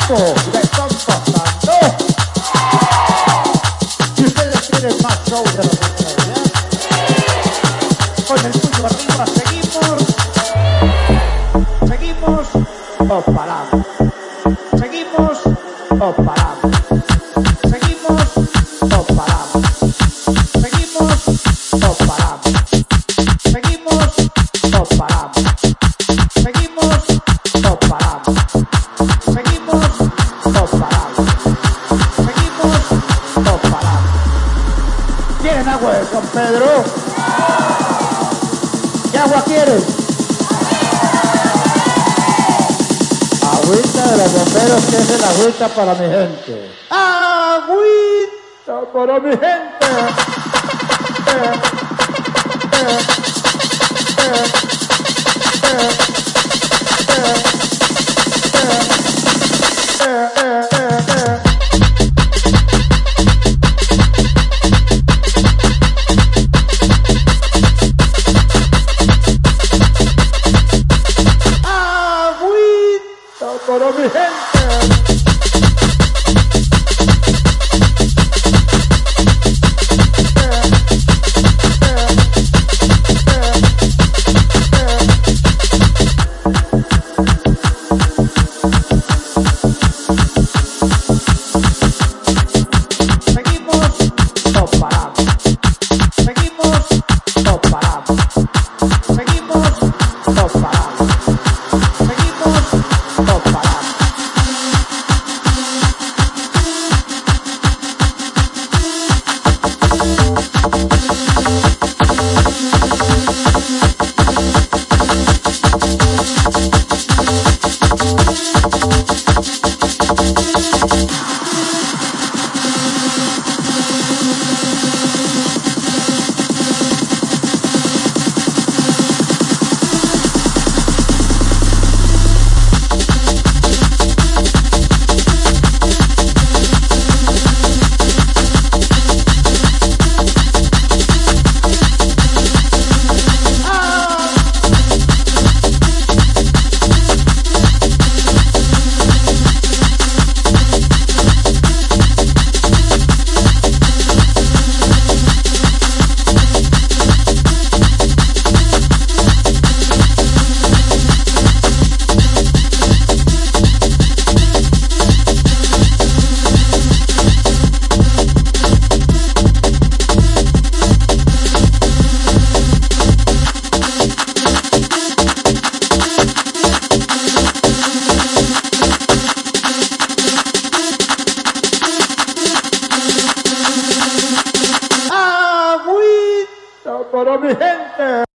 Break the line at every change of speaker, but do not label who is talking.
¿Cómo le están pasando? Si ustedes quieren más show de los estrellas, con el puño arriba seguimos o paramos. Seguimos o paramos. Seguimos o paramos. Seguimos o paramos. Seguimos o paramos. Seguimos o paramos. Seguimos o paramos. Seguimos o paramos. ¿Quieren agua de San Pedro? ¿Qué agua quieren? Agüita de los bomberos, que es el agüita para mi gente. Agüita para mi gente. Para mi gente. Seguimos o paramos. Seguimos o paramos. Seguimos o paramos. Seguimos o paramos. Para mi gente.